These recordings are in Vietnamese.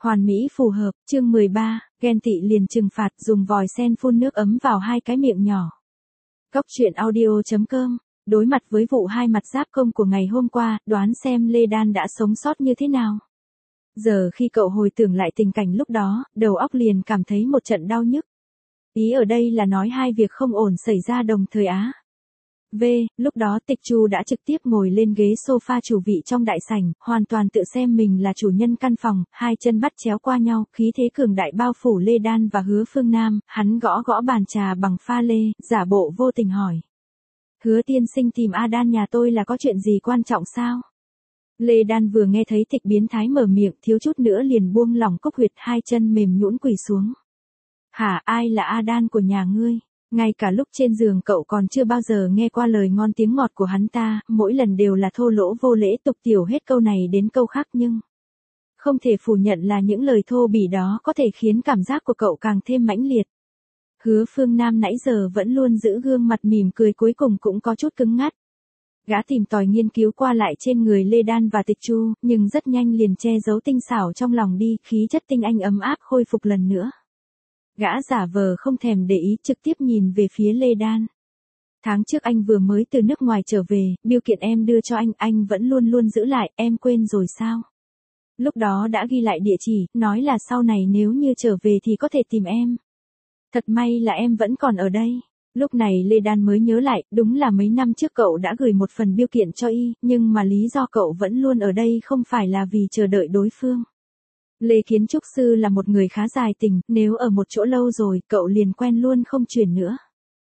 Hoàn mỹ phù hợp, chương 13, ghen tị liền trừng phạt dùng vòi sen phun nước ấm vào hai cái miệng nhỏ. Cốc truyện audio.com, đối mặt với vụ hai mặt giáp công của ngày hôm qua, đoán xem Lê Đan đã sống sót như thế nào. Giờ khi cậu hồi tưởng lại tình cảnh lúc đó, đầu óc liền cảm thấy một trận đau nhức. Ý ở đây là nói hai việc không ổn xảy ra đồng thời á. Lúc đó Tịch Chu đã trực tiếp ngồi lên ghế sofa chủ vị trong đại sảnh, hoàn toàn tự xem mình là chủ nhân căn phòng, hai chân bắt chéo qua nhau, khí thế cường đại bao phủ Lê Đan và Hứa Phương Nam, hắn gõ gõ bàn trà bằng pha lê, giả bộ vô tình hỏi. Hứa tiên sinh tìm A Đan nhà tôi là có chuyện gì quan trọng sao? Lê Đan vừa nghe thấy Tịch biến thái mở miệng, thiếu chút nữa liền buông lỏng cốc huyệt, hai chân mềm nhũn quỳ xuống. Hả, ai là A Đan của nhà ngươi? Ngay cả lúc trên giường cậu còn chưa bao giờ nghe qua lời ngon tiếng ngọt của hắn ta, mỗi lần đều là thô lỗ vô lễ tục tiểu hết câu này đến câu khác, nhưng không thể phủ nhận là những lời thô bỉ đó có thể khiến cảm giác của cậu càng thêm mãnh liệt. Hứa Phương Nam nãy giờ vẫn luôn giữ gương mặt mỉm cười cuối cùng cũng có chút cứng ngắt. Gã tìm tòi nghiên cứu qua lại trên người Lê Đan và Tịch Chu, nhưng rất nhanh liền che giấu tinh xảo trong lòng đi, khí chất tinh anh ấm áp khôi phục lần nữa. Gã giả vờ không thèm để ý, trực tiếp nhìn về phía Lê Đan. Tháng trước anh vừa mới từ nước ngoài trở về, bill kiện em đưa cho anh vẫn luôn luôn giữ lại, em quên rồi sao? Lúc đó đã ghi lại địa chỉ, nói là sau này nếu như trở về thì có thể tìm em. Thật may là em vẫn còn ở đây. Lúc này Lê Đan mới nhớ lại, đúng là mấy năm trước cậu đã gửi một phần bill kiện cho y, nhưng mà lý do cậu vẫn luôn ở đây không phải là vì chờ đợi đối phương. Lê Kiến Trúc Sư là một người khá dài tình, nếu ở một chỗ lâu rồi, cậu liền quen luôn không chuyển nữa.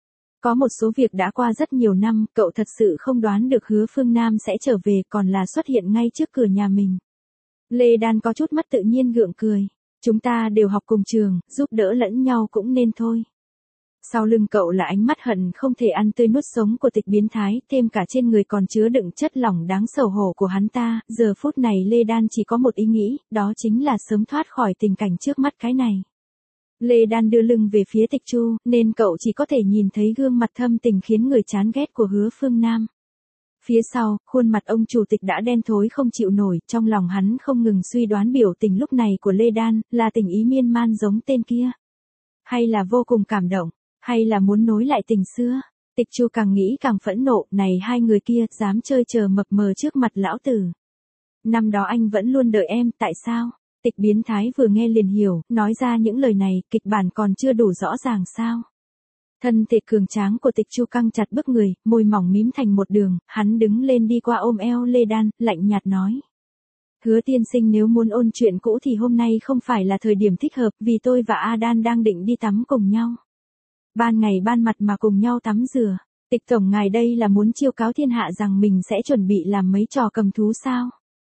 Có một số việc đã qua rất nhiều năm, cậu thật sự không đoán được Hứa Phương Nam sẽ trở về, còn là xuất hiện ngay trước cửa nhà mình. Lê Đan có chút mất tự nhiên gượng cười. Chúng ta đều học cùng trường, giúp đỡ lẫn nhau cũng nên thôi. Sau lưng cậu là ánh mắt hận không thể ăn tươi nuốt sống của Tịch biến thái, thêm cả trên người còn chứa đựng chất lỏng đáng xấu hổ của hắn ta. Giờ phút này Lê Đan chỉ có một ý nghĩ, đó chính là sớm thoát khỏi tình cảnh trước mắt cái này. Lê Đan đưa lưng về phía Tịch Chu, nên cậu chỉ có thể nhìn thấy gương mặt thâm tình khiến người chán ghét của Hứa Phương Nam. Phía sau, khuôn mặt ông chủ tịch đã đen thối không chịu nổi, trong lòng hắn không ngừng suy đoán biểu tình lúc này của Lê Đan, là tình ý miên man giống tên kia. Hay là vô cùng cảm động, hay là muốn nối lại tình xưa. Tịch Chu càng nghĩ càng phẫn nộ, này hai người kia, dám chơi chờ mập mờ trước mặt lão tử. Năm đó anh vẫn luôn đợi em, tại sao? Tịch biến thái vừa nghe liền hiểu, nói ra những lời này, kịch bản còn chưa đủ rõ ràng sao? Thân thể cường tráng của Tịch Chu căng chặt bức người, môi mỏng mím thành một đường, hắn đứng lên đi qua ôm eo Lê Đan, lạnh nhạt nói. Hứa tiên sinh nếu muốn ôn chuyện cũ thì hôm nay không phải là thời điểm thích hợp, vì tôi và A Đan đang định đi tắm cùng nhau. Ban ngày ban mặt mà cùng nhau tắm rửa, Tịch tổng ngài đây là muốn chiêu cáo thiên hạ rằng mình sẽ chuẩn bị làm mấy trò cầm thú sao?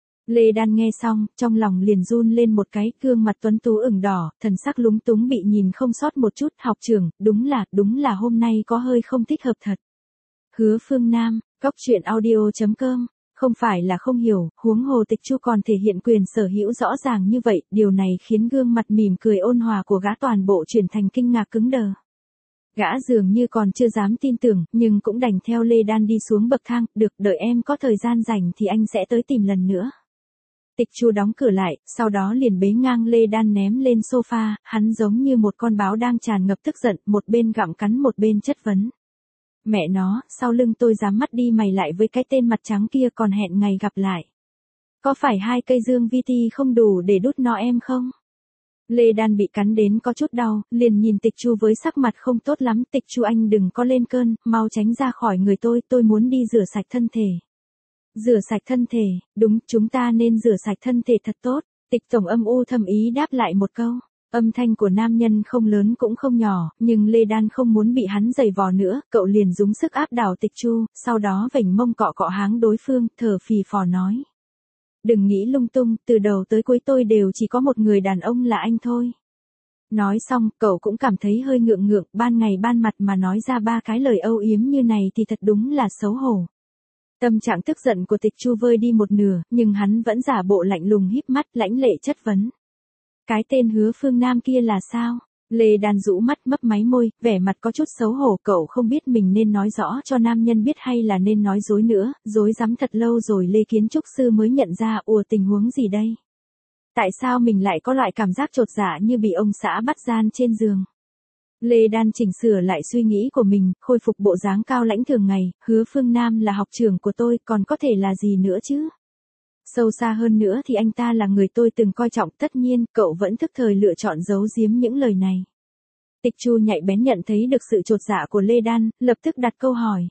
Lê Đan nghe xong, trong lòng liền run lên một cái, gương mặt tuấn tú ửng đỏ, thần sắc lúng túng bị nhìn không sót một chút. Học trưởng, đúng là hôm nay có hơi không thích hợp thật. Hứa Phương Nam, cốc truyện audio.com, không phải là không hiểu, huống hồ Tịch Chu còn thể hiện quyền sở hữu rõ ràng như vậy, điều này khiến gương mặt mỉm cười ôn hòa của gã toàn bộ chuyển thành kinh ngạc cứng đờ. Gã dường như còn chưa dám tin tưởng, nhưng cũng đành theo Lê Đan đi xuống bậc thang, được, đợi em có thời gian rảnh thì anh sẽ tới tìm lần nữa. Tịch Chu đóng cửa lại, sau đó liền bế ngang Lê Đan ném lên sofa, hắn giống như một con báo đang tràn ngập tức giận, một bên gặm cắn một bên chất vấn. Mẹ nó, sau lưng tôi dám mắt đi mày lại với cái tên mặt trắng kia, còn hẹn ngày gặp lại. Có phải 2 cây dương vi ti không đủ để đút no em không? Lê Đan bị cắn đến có chút đau, liền nhìn Tịch Chu với sắc mặt không tốt lắm. Tịch Chu anh đừng có lên cơn, mau tránh ra khỏi người tôi muốn đi rửa sạch thân thể. Rửa sạch thân thể, đúng, chúng ta nên rửa sạch thân thể thật tốt. Tịch tổng âm u thầm ý đáp lại một câu. Âm thanh của nam nhân không lớn cũng không nhỏ, nhưng Lê Đan không muốn bị hắn giày vò nữa, cậu liền dùng sức áp đảo Tịch Chu, sau đó vểnh mông cọ cọ háng đối phương, thở phì phò nói. Đừng nghĩ lung tung, từ đầu tới cuối tôi đều chỉ có một người đàn ông là anh thôi. Nói xong, cậu cũng cảm thấy hơi ngượng ngượng, ban ngày ban mặt mà nói ra 3 cái lời âu yếm như này thì thật đúng là xấu hổ. Tâm trạng tức giận của Tịch Chu vơi đi một nửa, nhưng hắn vẫn giả bộ lạnh lùng híp mắt, lãnh lệ chất vấn. Cái tên Hứa Phương Nam kia là sao? Lê Đan rũ mắt mấp máy môi, vẻ mặt có chút xấu hổ, cậu không biết mình nên nói rõ cho nam nhân biết hay là nên nói dối nữa, dối rắm thật lâu rồi Lê Kiến Trúc Sư mới nhận ra, ủa tình huống gì đây? Tại sao mình lại có loại cảm giác chột dạ như bị ông xã bắt gian trên giường? Lê Đan chỉnh sửa lại suy nghĩ của mình, khôi phục bộ dáng cao lãnh thường ngày, Hứa Phương Nam là học trưởng của tôi, còn có thể là gì nữa chứ? Sâu xa hơn nữa thì anh ta là người tôi từng coi trọng, tất nhiên, cậu vẫn thức thời lựa chọn giấu giếm những lời này. Tịch Chu nhạy bén nhận thấy được sự chột dạ của Lê Đan, lập tức đặt câu hỏi.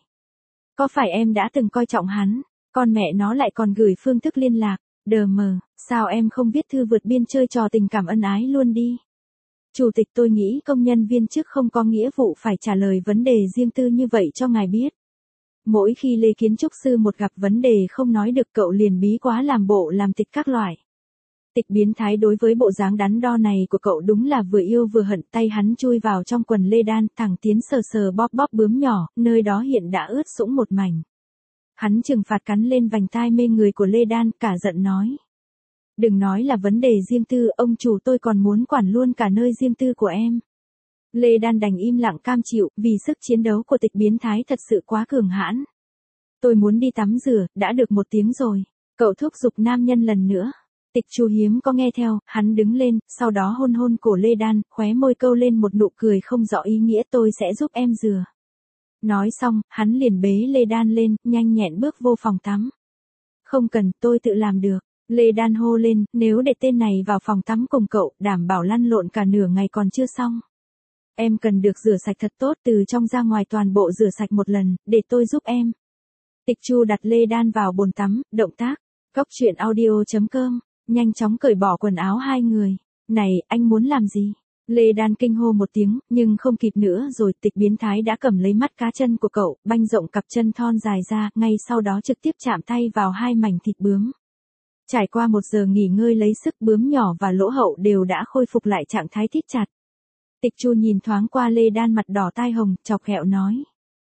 Có phải em đã từng coi trọng hắn, con mẹ nó lại còn gửi phương thức liên lạc, đờ mờ, sao em không viết thư vượt biên chơi trò tình cảm ân ái luôn đi? Chủ tịch, tôi nghĩ công nhân viên chức không có nghĩa vụ phải trả lời vấn đề riêng tư như vậy cho ngài biết. Mỗi khi Lê Kiến Trúc Sư một gặp vấn đề không nói được cậu liền bí quá làm bộ làm tịch các loại. Tịch biến thái đối với bộ dáng đắn đo này của cậu đúng là vừa yêu vừa hận, tay hắn chui vào trong quần Lê Đan, thẳng tiến sờ sờ bóp bóp bướm nhỏ, nơi đó hiện đã ướt sũng một mảnh. Hắn trừng phạt cắn lên vành tai mê người của Lê Đan, cả giận nói. Đừng nói là vấn đề riêng tư, ông chủ tôi còn muốn quản luôn cả nơi riêng tư của em. Lê Đan đành im lặng cam chịu, vì sức chiến đấu của tịch biến thái thật sự quá cường hãn. Tôi muốn đi tắm rửa, đã được 1 tiếng rồi. Cậu thúc giục nam nhân lần nữa. Tịch Chu hiếm có nghe theo, hắn đứng lên, sau đó hôn hôn cổ Lê Đan, khóe môi câu lên một nụ cười không rõ ý nghĩa, tôi sẽ giúp em rửa. Nói xong, hắn liền bế Lê Đan lên, nhanh nhẹn bước vô phòng tắm. Không cần, tôi tự làm được. Lê Đan hô lên, nếu để tên này vào phòng tắm cùng cậu, đảm bảo lăn lộn cả nửa ngày còn chưa xong. Em cần được rửa sạch thật tốt, từ trong ra ngoài toàn bộ rửa sạch một lần, để tôi giúp em. Tịch Chu đặt Lê Đan vào bồn tắm, động tác. Cóc truyện audio.com, nhanh chóng cởi bỏ quần áo hai người. Này, anh muốn làm gì? Lê Đan kinh hô một tiếng, nhưng không kịp nữa rồi, tịch biến thái đã cầm lấy mắt cá chân của cậu, banh rộng cặp chân thon dài ra, ngay sau đó trực tiếp chạm tay vào 2 mảnh thịt bướm. Trải qua 1 giờ nghỉ ngơi lấy sức, bướm nhỏ và lỗ hậu đều đã khôi phục lại trạng thái thít chặt. Tịch Chu nhìn thoáng qua Lê Đan mặt đỏ tai hồng, chọc ghẹo nói.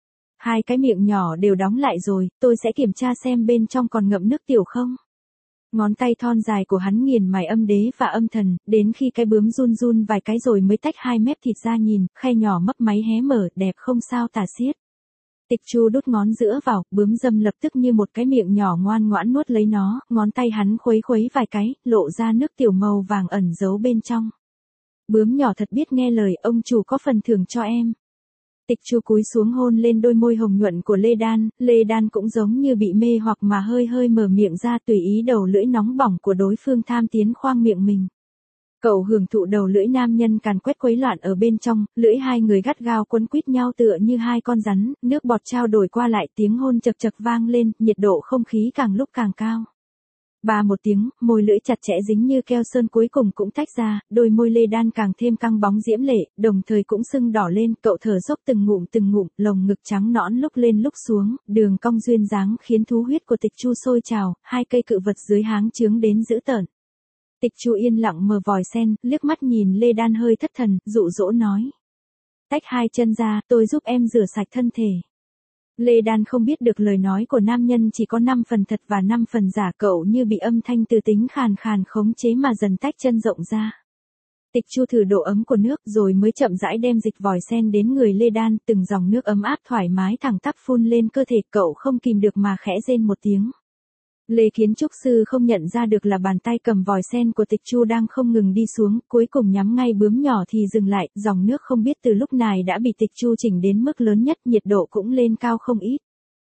2 cái miệng nhỏ đều đóng lại rồi, tôi sẽ kiểm tra xem bên trong còn ngậm nước tiểu không. Ngón tay thon dài của hắn nghiền mài âm đế và âm thần, đến khi cái bướm run run vài cái rồi mới tách 2 mép thịt ra nhìn, khe nhỏ mấp máy hé mở, đẹp không sao tả xiết. Tịch Chu đút ngón giữa vào, bướm dâm lập tức như một cái miệng nhỏ ngoan ngoãn nuốt lấy nó, ngón tay hắn khuấy khuấy vài cái, lộ ra nước tiểu màu vàng ẩn giấu bên trong. Bướm nhỏ thật biết nghe lời, ông chủ có phần thưởng cho em. Tịch Chu cúi xuống hôn lên đôi môi hồng nhuận của Lê Đan cũng giống như bị mê hoặc mà hơi hơi mở miệng ra, tùy ý đầu lưỡi nóng bỏng của đối phương tham tiến khoang miệng mình. Cậu hưởng thụ đầu lưỡi nam nhân càn quét quấy loạn ở bên trong, lưỡi hai người gắt gao quấn quýt nhau tựa như 2 con rắn, nước bọt trao đổi qua lại, tiếng hôn chập chập vang lên, nhiệt độ không khí càng lúc càng cao. Ba một tiếng, môi lưỡi chặt chẽ dính như keo sơn cuối cùng cũng tách ra, đôi môi Lê Đan càng thêm căng bóng diễm lệ, đồng thời cũng sưng đỏ lên, cậu thở dốc từng ngụm, lồng ngực trắng nõn lúc lên lúc xuống, đường cong duyên dáng khiến thú huyết của Tịch Chu sôi trào, 2 cây cự vật dưới háng chướng đến dữ tợn. Tịch Chu yên lặng mở vòi sen, liếc mắt nhìn Lê Đan hơi thất thần, dụ dỗ nói. Tách 2 chân ra, tôi giúp em rửa sạch thân thể. Lê Đan không biết được lời nói của nam nhân chỉ có 5 phần thật và 5 phần giả, cậu như bị âm thanh từ tính khàn khàn khống chế mà dần tách chân rộng ra. Tịch Chu thử độ ấm của nước rồi mới chậm rãi đem dịch vòi sen đến người Lê Đan, từng dòng nước ấm áp thoải mái thẳng tắp phun lên cơ thể, cậu không kìm được mà khẽ rên một tiếng. Lê Kiến Trúc Sư không nhận ra được là bàn tay cầm vòi sen của Tịch Chu đang không ngừng đi xuống, cuối cùng nhắm ngay bướm nhỏ thì dừng lại, dòng nước không biết từ lúc này đã bị Tịch Chu chỉnh đến mức lớn nhất, nhiệt độ cũng lên cao không ít.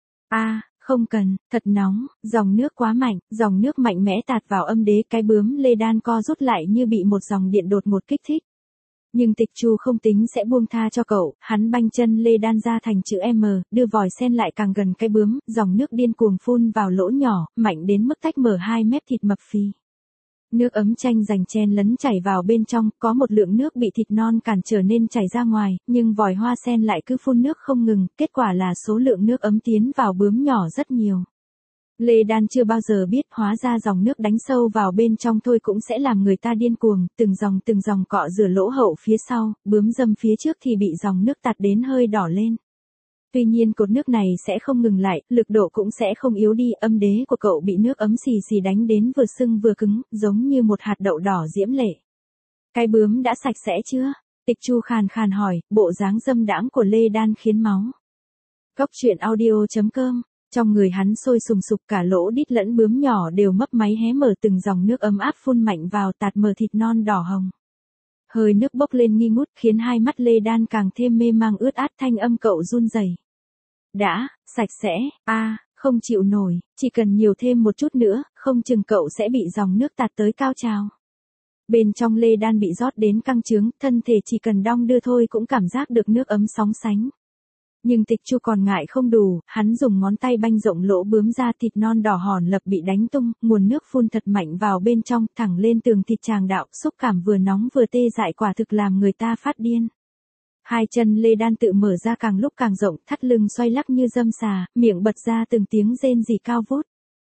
Không cần, thật nóng, dòng nước quá mạnh, dòng nước mạnh mẽ tạt vào âm đế, cái bướm Lê Đan co rút lại như bị một dòng điện đột ngột kích thích. Nhưng Tịch Chu không tính sẽ buông tha cho cậu, hắn banh chân Lê Đan ra thành chữ M, đưa vòi sen lại càng gần cái bướm, dòng nước điên cuồng phun vào lỗ nhỏ, mạnh đến mức tách mở 2 mép thịt mập phì. Nước ấm chanh giành chen lấn chảy vào bên trong, có một lượng nước bị thịt non cản trở nên chảy ra ngoài, nhưng vòi hoa sen lại cứ phun nước không ngừng, kết quả là số lượng nước ấm tiến vào bướm nhỏ rất nhiều. Lê Đan chưa bao giờ biết hóa ra dòng nước đánh sâu vào bên trong thôi cũng sẽ làm người ta điên cuồng, từng dòng cọ rửa lỗ hậu phía sau, bướm dâm phía trước thì bị dòng nước tạt đến hơi đỏ lên. Tuy nhiên cột nước này sẽ không ngừng lại, lực độ cũng sẽ không yếu đi, âm đế của cậu bị nước ấm xì xì đánh đến vừa sưng vừa cứng, giống như một hạt đậu đỏ diễm lệ. Cái bướm đã sạch sẽ chưa? Tịch Chu khàn khàn hỏi, bộ dáng dâm đãng của Lê Đan khiến máu. Cóc truyện audio.com Trong người hắn sôi sùng sục, cả lỗ đít lẫn bướm nhỏ đều mấp máy hé mở, từng dòng nước ấm áp phun mạnh vào, tạt mờ thịt non đỏ hồng. Hơi nước bốc lên nghi ngút khiến hai mắt Lê Đan càng thêm mê mang ướt át, thanh âm cậu run rẩy. Đã, sạch sẽ, không chịu nổi, chỉ cần nhiều thêm một chút nữa, không chừng cậu sẽ bị dòng nước tạt tới cao trào. Bên trong Lê Đan bị rót đến căng trướng, thân thể chỉ cần đong đưa thôi cũng cảm giác được nước ấm sóng sánh. Nhưng Tịch Chu còn ngại không đủ, hắn dùng ngón tay banh rộng lỗ bướm ra, thịt non đỏ hòn lập bị đánh tung, nguồn nước phun thật mạnh vào bên trong, thẳng lên tường thịt tràng đạo, xúc cảm vừa nóng vừa tê dại, quả thực làm người ta phát điên. Hai chân Lê Đan tự mở ra càng lúc càng rộng, thắt lưng xoay lắc như dâm xà, miệng bật ra từng tiếng rên rỉ cao vút.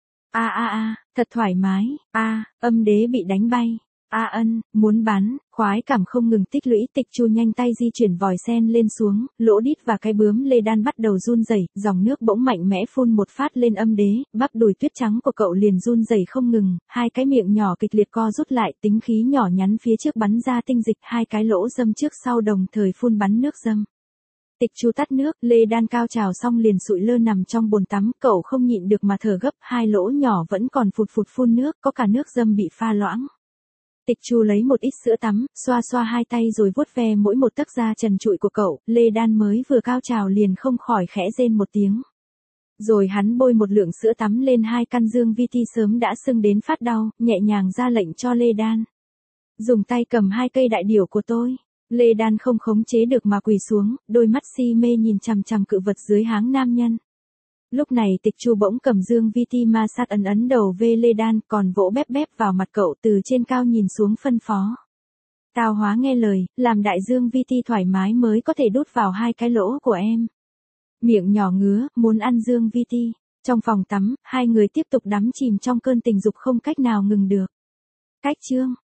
Thật thoải mái, âm đế bị đánh bay. Muốn bắn, khoái cảm không ngừng tích lũy. Tịch Chu nhanh tay di chuyển vòi sen lên xuống, lỗ đít và cái bướm Lê Đan bắt đầu run rẩy, dòng nước bỗng mạnh mẽ phun một phát lên âm đế, bắp đùi tuyết trắng của cậu liền run rẩy không ngừng, hai cái miệng nhỏ kịch liệt co rút lại, tính khí nhỏ nhắn phía trước bắn ra tinh dịch, hai cái lỗ dâm trước sau đồng thời phun bắn nước dâm. Tịch Chu tắt nước, Lê Đan cao trào xong liền sụi lơ nằm trong bồn tắm, cậu không nhịn được mà thở gấp, hai lỗ nhỏ vẫn còn phụt phụt phun nước, có cả nước dâm bị pha loãng. Tịch Chu lấy một ít sữa tắm, xoa xoa hai tay rồi vuốt ve mỗi một tấc da trần trụi của cậu, Lê Đan mới vừa cao trào liền không khỏi khẽ rên một tiếng. Rồi hắn bôi một lượng sữa tắm lên hai căn dương vi ti sớm đã sưng đến phát đau, nhẹ nhàng ra lệnh cho Lê Đan. Dùng tay cầm hai cây đại điểu của tôi. Lê Đan không khống chế được mà quỳ xuống, đôi mắt si mê nhìn chằm chằm cự vật dưới háng nam nhân. Lúc này Tịch Chu bỗng cầm dương vi ti ma sát ấn đầu về Lê Đan, còn vỗ bép bép vào mặt cậu, từ trên cao nhìn xuống phân phó. Tao hóa nghe lời, làm đại dương vi ti thoải mái mới có thể đút vào hai cái lỗ của em. Miệng nhỏ ngứa, muốn ăn dương vi ti. Trong phòng tắm, hai người tiếp tục đắm chìm trong cơn tình dục không cách nào ngừng được. Cách chương